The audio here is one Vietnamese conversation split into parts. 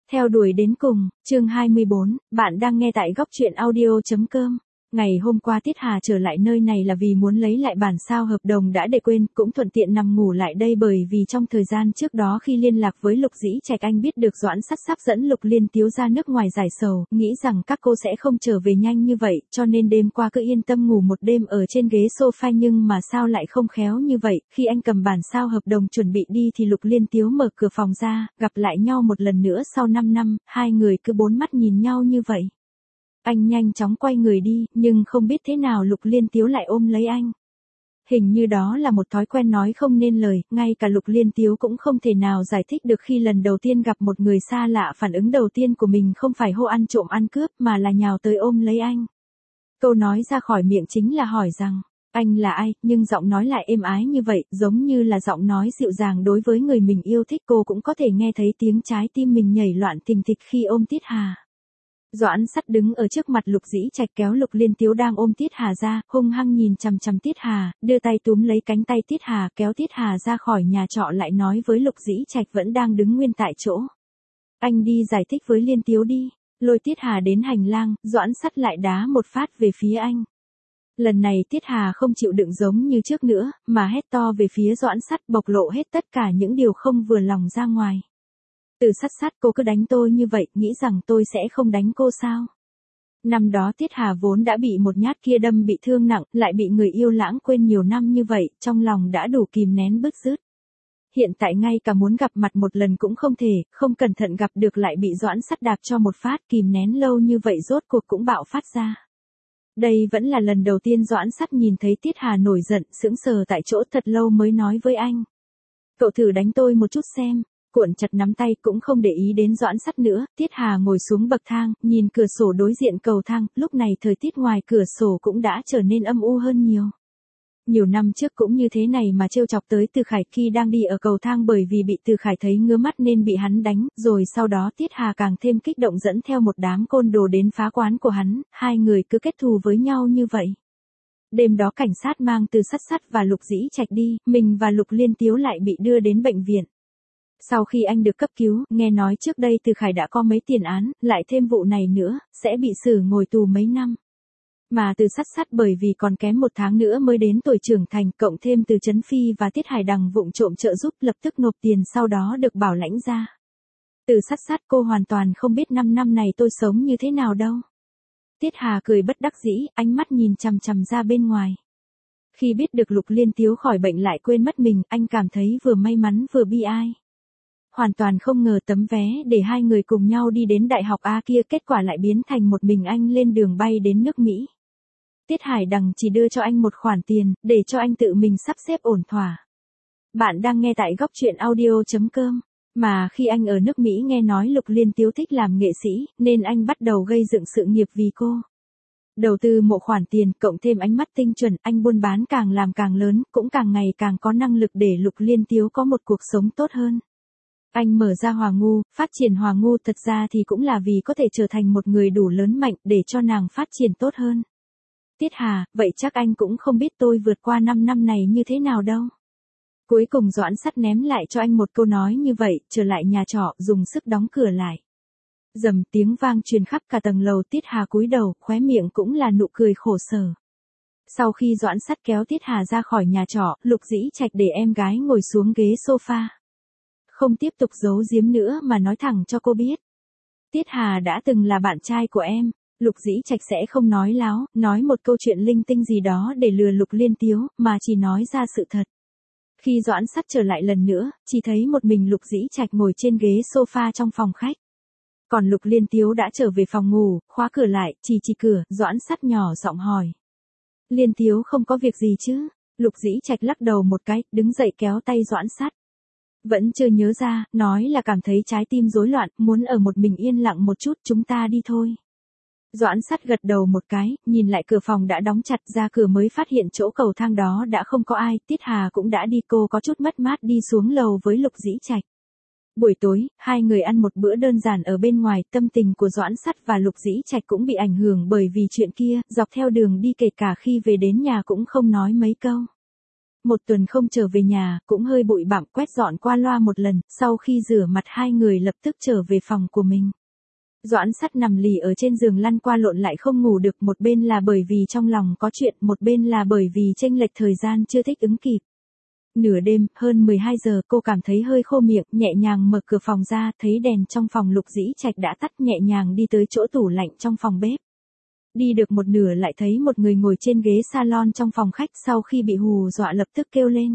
Theo đuổi đến cùng, chương 24, bạn đang nghe tại góc truyện audio.com. Ngày hôm qua Tiết Hà trở lại nơi này là vì muốn lấy lại bản sao hợp đồng đã để quên, cũng thuận tiện nằm ngủ lại đây bởi vì trong thời gian trước đó khi liên lạc với Lục Dĩ Trạch anh biết được Doãn Sắt sắp dẫn Lục Liên Tiếu ra nước ngoài giải sầu, nghĩ rằng các cô sẽ không trở về nhanh như vậy, cho nên đêm qua cứ yên tâm ngủ một đêm ở trên ghế sofa nhưng mà sao lại không khéo như vậy, khi anh cầm bản sao hợp đồng chuẩn bị đi thì Lục Liên Tiếu mở cửa phòng ra, gặp lại nhau một lần nữa sau 5 năm, hai người cứ bốn mắt nhìn nhau như vậy. Anh nhanh chóng quay người đi, nhưng không biết thế nào Lục Liên Tiếu lại ôm lấy anh. Hình như đó là một thói quen nói không nên lời, ngay cả Lục Liên Tiếu cũng không thể nào giải thích được khi lần đầu tiên gặp một người xa lạ phản ứng đầu tiên của mình không phải hô ăn trộm ăn cướp mà là nhào tới ôm lấy anh. Câu nói ra khỏi miệng chính là hỏi rằng, anh là ai, nhưng giọng nói lại êm ái như vậy, giống như là giọng nói dịu dàng đối với người mình yêu thích. Cô cũng có thể nghe thấy tiếng trái tim mình nhảy loạn thình thịch khi ôm Tiết Hà. Doãn Sắt đứng ở trước mặt Lục Dĩ Trạch kéo Lục Liên Tiếu đang ôm Tiết Hà ra, hung hăng nhìn chằm chằm Tiết Hà, đưa tay túm lấy cánh tay Tiết Hà kéo Tiết Hà ra khỏi nhà trọ lại nói với Lục Dĩ Trạch vẫn đang đứng nguyên tại chỗ. Anh đi giải thích với Liên Tiếu đi, lôi Tiết Hà đến hành lang, Doãn Sắt lại đá một phát về phía anh. Lần này Tiết Hà không chịu đựng giống như trước nữa, mà hét to về phía Doãn Sắt bộc lộ hết tất cả những điều không vừa lòng ra ngoài. Từ Sắt, cô cứ đánh tôi như vậy, nghĩ rằng tôi sẽ không đánh cô sao? Năm đó Tiết Hà vốn đã bị một nhát kia đâm bị thương nặng, lại bị người yêu lãng quên nhiều năm như vậy, trong lòng đã đủ kìm nén bứt rứt. Hiện tại ngay cả muốn gặp mặt một lần cũng không thể, không cẩn thận gặp được lại bị Doãn Sắt đạp cho một phát, kìm nén lâu như vậy rốt cuộc cũng bạo phát ra. Đây vẫn là lần đầu tiên Doãn Sắt nhìn thấy Tiết Hà nổi giận, sững sờ tại chỗ thật lâu mới nói với anh. Cậu thử đánh tôi một chút xem. Cuộn chặt nắm tay cũng không để ý đến Doãn Sắt nữa, Tiết Hà ngồi xuống bậc thang, nhìn cửa sổ đối diện cầu thang, lúc này thời tiết ngoài cửa sổ cũng đã trở nên âm u hơn nhiều. Nhiều năm trước cũng như thế này mà trêu chọc tới Từ Khải khi đang đi ở cầu thang bởi vì bị Từ Khải thấy ngứa mắt nên bị hắn đánh, rồi sau đó Tiết Hà càng thêm kích động dẫn theo một đám côn đồ đến phá quán của hắn, hai người cứ kết thù với nhau như vậy. Đêm đó cảnh sát mang Từ Sắt và Lục Dĩ Trạch đi, mình và Lục Liên Tiếu lại bị đưa đến bệnh viện. Sau khi anh được cấp cứu, nghe nói trước đây Từ Khải đã có mấy tiền án, lại thêm vụ này nữa, sẽ bị xử ngồi tù mấy năm. Mà Từ Sắt bởi vì còn kém 1 tháng nữa mới đến tuổi trưởng thành, cộng thêm Từ Trấn Phi và Tiết Hải Đằng vụng trộm trợ giúp lập tức nộp tiền sau đó được bảo lãnh ra. Từ Sắt cô hoàn toàn không biết 5 năm này tôi sống như thế nào đâu. Tiết Hà cười bất đắc dĩ, ánh mắt nhìn chằm chằm ra bên ngoài. Khi biết được Lục Liên Tiếu khỏi bệnh lại quên mất mình, anh cảm thấy vừa may mắn vừa bi ai. Hoàn toàn không ngờ tấm vé để hai người cùng nhau đi đến đại học A kia kết quả lại biến thành một mình anh lên đường bay đến nước Mỹ. Tiết Hải Đằng chỉ đưa cho anh một khoản tiền, để cho anh tự mình sắp xếp ổn thỏa. Bạn đang nghe tại góc truyện audio.com. Mà khi anh ở nước Mỹ nghe nói Lục Liên Tiếu thích làm nghệ sĩ, nên anh bắt đầu gây dựng sự nghiệp vì cô. Đầu tư một khoản tiền, cộng thêm ánh mắt tinh chuẩn, anh buôn bán càng làm càng lớn, cũng càng ngày càng có năng lực để Lục Liên Tiếu có một cuộc sống tốt hơn. Anh mở ra Hòa Ngu, phát triển Hòa Ngu thật ra thì cũng là vì có thể trở thành một người đủ lớn mạnh để cho nàng phát triển tốt hơn. Tiết Hà, vậy chắc anh cũng không biết tôi vượt qua 5 năm này như thế nào đâu. Cuối cùng Doãn Sắt ném lại cho anh một câu nói như vậy, trở lại nhà trọ, dùng sức đóng cửa lại. Dầm tiếng vang truyền khắp cả tầng lầu, Tiết Hà cúi đầu, khóe miệng cũng là nụ cười khổ sở. Sau khi Doãn Sắt kéo Tiết Hà ra khỏi nhà trọ, Lục Dĩ Trạch để em gái ngồi xuống ghế sofa. Không tiếp tục giấu giếm nữa mà nói thẳng cho cô biết. Tiết Hà đã từng là bạn trai của em. Lục Dĩ Trạch sẽ không nói láo, nói một câu chuyện linh tinh gì đó để lừa Lục Liên Tiếu, mà chỉ nói ra sự thật. Khi Doãn Sắt trở lại lần nữa, chỉ thấy một mình Lục Dĩ Trạch ngồi trên ghế sofa trong phòng khách. Còn Lục Liên Tiếu đã trở về phòng ngủ, khóa cửa lại, chỉ cửa, Doãn Sắt nhỏ giọng hỏi. Liên Tiếu không có việc gì chứ? Lục Dĩ Trạch lắc đầu một cái, đứng dậy kéo tay Doãn Sắt. Vẫn chưa nhớ ra, nói là cảm thấy trái tim rối loạn, muốn ở một mình yên lặng một chút, chúng ta đi thôi. Doãn Sắt gật đầu một cái, nhìn lại cửa phòng đã đóng chặt, ra cửa mới phát hiện chỗ cầu thang đó đã không có ai, Tiết Hà cũng đã đi, cô có chút mất mát đi xuống lầu với Lục Dĩ Trạch. Buổi tối, hai người ăn một bữa đơn giản ở bên ngoài, tâm tình của Doãn Sắt và Lục Dĩ Trạch cũng bị ảnh hưởng bởi vì chuyện kia, dọc theo đường đi kể cả khi về đến nhà cũng không nói mấy câu. Một tuần không trở về nhà, cũng hơi bụi bặm, quét dọn qua loa một lần, sau khi rửa mặt hai người lập tức trở về phòng của mình. Doãn Sắt nằm lì ở trên giường lăn qua lộn lại không ngủ được, một bên là bởi vì trong lòng có chuyện, một bên là bởi vì chênh lệch thời gian chưa thích ứng kịp. Nửa đêm, hơn 12 giờ, cô cảm thấy hơi khô miệng, nhẹ nhàng mở cửa phòng ra, thấy đèn trong phòng Lục Dĩ Trạch đã tắt, nhẹ nhàng đi tới chỗ tủ lạnh trong phòng bếp. Đi được một nửa lại thấy một người ngồi trên ghế salon trong phòng khách, sau khi bị hù dọa lập tức kêu lên.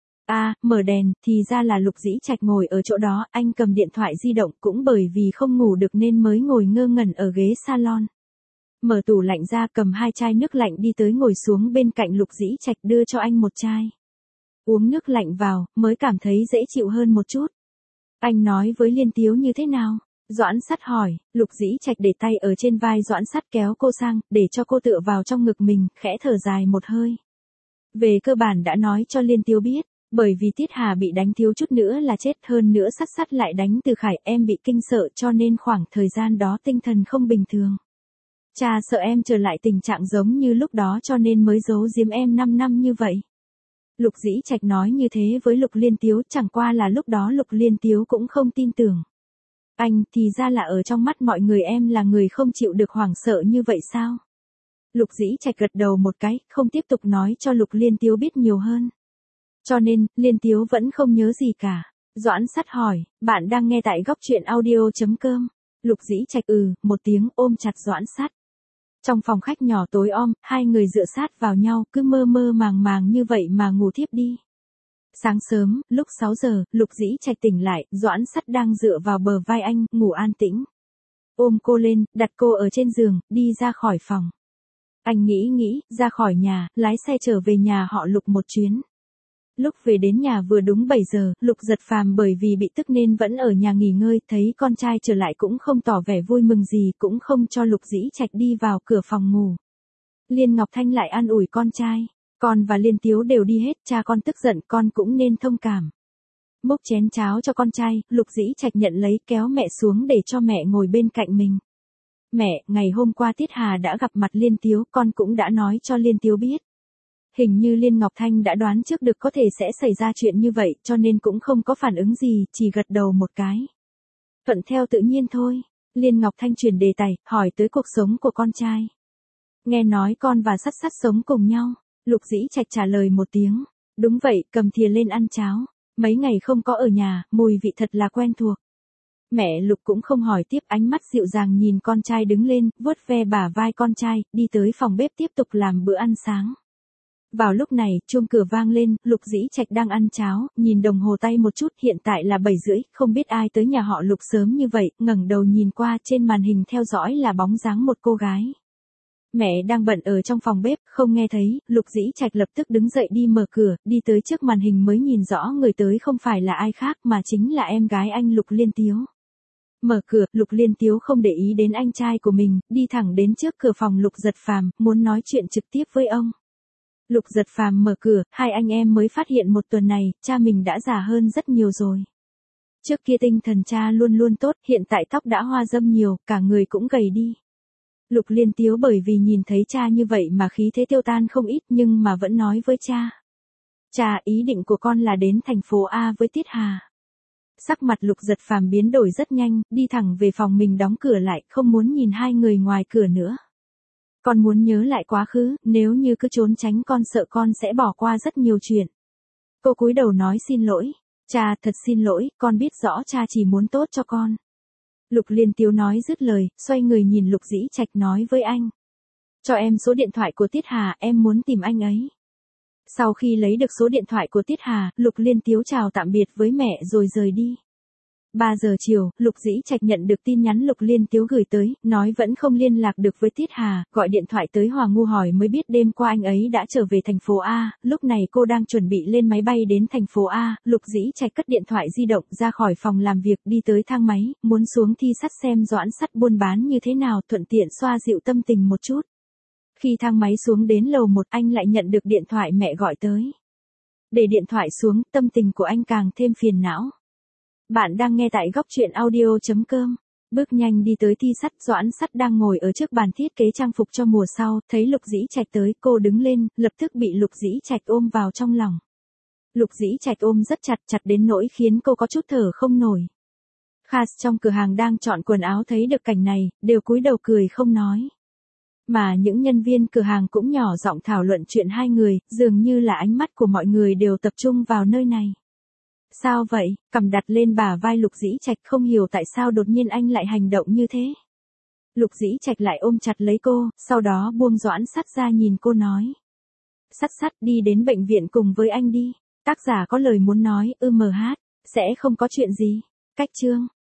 Mở đèn, thì ra là Lục Dĩ Trạch ngồi ở chỗ đó, anh cầm điện thoại di động, cũng bởi vì không ngủ được nên mới ngồi ngơ ngẩn ở ghế salon. Mở tủ lạnh ra, cầm 2 chai nước lạnh đi tới ngồi xuống bên cạnh Lục Dĩ Trạch, đưa cho anh một chai. Uống nước lạnh vào, mới cảm thấy dễ chịu hơn một chút. Anh nói với Liên Tiếu như thế nào? Doãn Sắt hỏi. Lục Dĩ Trạch để tay ở trên vai Doãn Sắt kéo cô sang, để cho cô tựa vào trong ngực mình, khẽ thở dài một hơi. Về cơ bản đã nói cho Liên Tiếu biết, bởi vì Tiết Hà bị đánh thiếu chút nữa là chết, hơn nữa Sắt lại đánh Từ Khải, em bị kinh sợ cho nên khoảng thời gian đó tinh thần không bình thường. Cha sợ em trở lại tình trạng giống như lúc đó cho nên mới giấu giếm em 5 năm như vậy. Lục Dĩ Trạch nói như thế với Lục Liên Tiếu, chẳng qua là lúc đó Lục Liên Tiếu cũng không tin tưởng. Anh, thì ra là ở trong mắt mọi người em là người không chịu được hoảng sợ như vậy sao? Lục Dĩ Trạch gật đầu một cái, không tiếp tục nói cho Lục Liên Tiếu biết nhiều hơn. Cho nên, Liên Tiếu vẫn không nhớ gì cả. Doãn Sắt hỏi, bạn đang nghe tại góc truyện audio.com. Lục Dĩ Trạch một tiếng ôm chặt Doãn Sắt. Trong phòng khách nhỏ tối om, hai người dựa sát vào nhau, cứ mơ mơ màng màng như vậy mà ngủ thiếp đi. Sáng sớm, lúc 6 giờ, Lục Dĩ Trạch tỉnh lại, Doãn Sắt đang dựa vào bờ vai anh, ngủ an tĩnh. Ôm cô lên, đặt cô ở trên giường, đi ra khỏi phòng. Anh nghĩ, ra khỏi nhà, lái xe trở về nhà họ Lục một chuyến. Lúc về đến nhà vừa đúng 7 giờ, Lục Giật Phàm bởi vì bị tức nên vẫn ở nhà nghỉ ngơi, thấy con trai trở lại cũng không tỏ vẻ vui mừng gì, cũng không cho Lục Dĩ Trạch đi vào cửa phòng ngủ. Liên Ngọc Thanh lại an ủi con trai, con và Liên Tiếu đều đi hết, cha con tức giận, con cũng nên thông cảm. Múc chén cháo cho con trai, Lục Dĩ Trạch nhận lấy, kéo mẹ xuống để cho mẹ ngồi bên cạnh mình. Mẹ, ngày hôm qua Tiết Hà đã gặp mặt Liên Tiếu, con cũng đã nói cho Liên Tiếu biết. Hình như Liên Ngọc Thanh đã đoán trước được có thể sẽ xảy ra chuyện như vậy, cho nên cũng không có phản ứng gì, chỉ gật đầu một cái. Thuận theo tự nhiên thôi. Liên Ngọc Thanh chuyển đề tài, hỏi tới cuộc sống của con trai. Nghe nói con và Sắt sống cùng nhau. Lục Dĩ Trạch trả lời một tiếng. Đúng vậy, cầm thìa lên ăn cháo. Mấy ngày không có ở nhà, mùi vị thật là quen thuộc. Mẹ Lục cũng không hỏi tiếp, ánh mắt dịu dàng nhìn con trai đứng lên, vuốt ve bả vai con trai, đi tới phòng bếp tiếp tục làm bữa ăn sáng. Vào lúc này, chuông cửa vang lên, Lục Dĩ Trạch đang ăn cháo, nhìn đồng hồ tay một chút, hiện tại là 7 rưỡi, không biết ai tới nhà họ Lục sớm như vậy, ngẩng đầu nhìn qua, trên màn hình theo dõi là bóng dáng một cô gái. Mẹ đang bận ở trong phòng bếp, không nghe thấy, Lục Dĩ Trạch lập tức đứng dậy đi mở cửa, đi tới trước màn hình mới nhìn rõ người tới không phải là ai khác mà chính là em gái anh Lục Liên Tiếu. Mở cửa, Lục Liên Tiếu không để ý đến anh trai của mình, đi thẳng đến trước cửa phòng Lục Giật Phàm, muốn nói chuyện trực tiếp với ông. Lục Giật Phàm mở cửa, hai anh em mới phát hiện một tuần này, cha mình đã già hơn rất nhiều rồi. Trước kia tinh thần cha luôn luôn tốt, hiện tại tóc đã hoa râm nhiều, cả người cũng gầy đi. Lục Liên Tiếu bởi vì nhìn thấy cha như vậy mà khí thế tiêu tan không ít nhưng mà vẫn nói với cha. Cha, ý định của con là đến thành phố A với Tiết Hà. Sắc mặt Lục Giật Phàm biến đổi rất nhanh, đi thẳng về phòng mình đóng cửa lại, không muốn nhìn hai người ngoài cửa nữa. Con muốn nhớ lại quá khứ, nếu như cứ trốn tránh con sợ con sẽ bỏ qua rất nhiều chuyện. Cô cúi đầu nói xin lỗi. Cha, thật xin lỗi, con biết rõ cha chỉ muốn tốt cho con. Lục Liên Tiếu nói dứt lời, xoay người nhìn Lục Dĩ Trạch nói với anh. Cho em số điện thoại của Tiết Hà, em muốn tìm anh ấy. Sau khi lấy được số điện thoại của Tiết Hà, Lục Liên Tiếu chào tạm biệt với mẹ rồi rời đi. 3 giờ chiều, Lục Dĩ Trạch nhận được tin nhắn Lục Liên Tiếu gửi tới, nói vẫn không liên lạc được với Tiết Hà, gọi điện thoại tới Hòa Ngu hỏi mới biết đêm qua anh ấy đã trở về thành phố A, lúc này cô đang chuẩn bị lên máy bay đến thành phố A, Lục Dĩ Trạch cất điện thoại di động ra khỏi phòng làm việc đi tới thang máy, muốn xuống Thi Sắt xem Doãn Sắt buôn bán như thế nào thuận tiện xoa dịu tâm tình một chút. Khi thang máy xuống đến lầu 1 anh lại nhận được điện thoại mẹ gọi tới. Để điện thoại xuống, tâm tình của anh càng thêm phiền não. Bạn đang nghe tại góc truyện audio.com. Bước nhanh đi tới Thi Sắt, Doãn Sắt đang ngồi ở trước bàn thiết kế trang phục cho mùa sau, thấy Lục Dĩ Trạch tới, cô đứng lên, lập tức bị Lục Dĩ Trạch ôm vào trong lòng. Lục Dĩ Trạch ôm rất chặt, chặt đến nỗi khiến cô có chút thở không nổi. Khas trong cửa hàng đang chọn quần áo thấy được cảnh này, đều cúi đầu cười không nói. Mà những nhân viên cửa hàng cũng nhỏ giọng thảo luận chuyện hai người, dường như là ánh mắt của mọi người đều tập trung vào nơi này. Sao vậy? Cầm đặt lên bả vai Lục Dĩ Trạch, không hiểu tại sao đột nhiên anh lại hành động như thế. Lục Dĩ Trạch lại ôm chặt lấy cô, sau đó buông Doãn Sắt ra nhìn cô nói. Sắt Sắt, đi đến bệnh viện cùng với anh đi. Tác giả có lời muốn nói, MH, sẽ không có chuyện gì. Cách chương.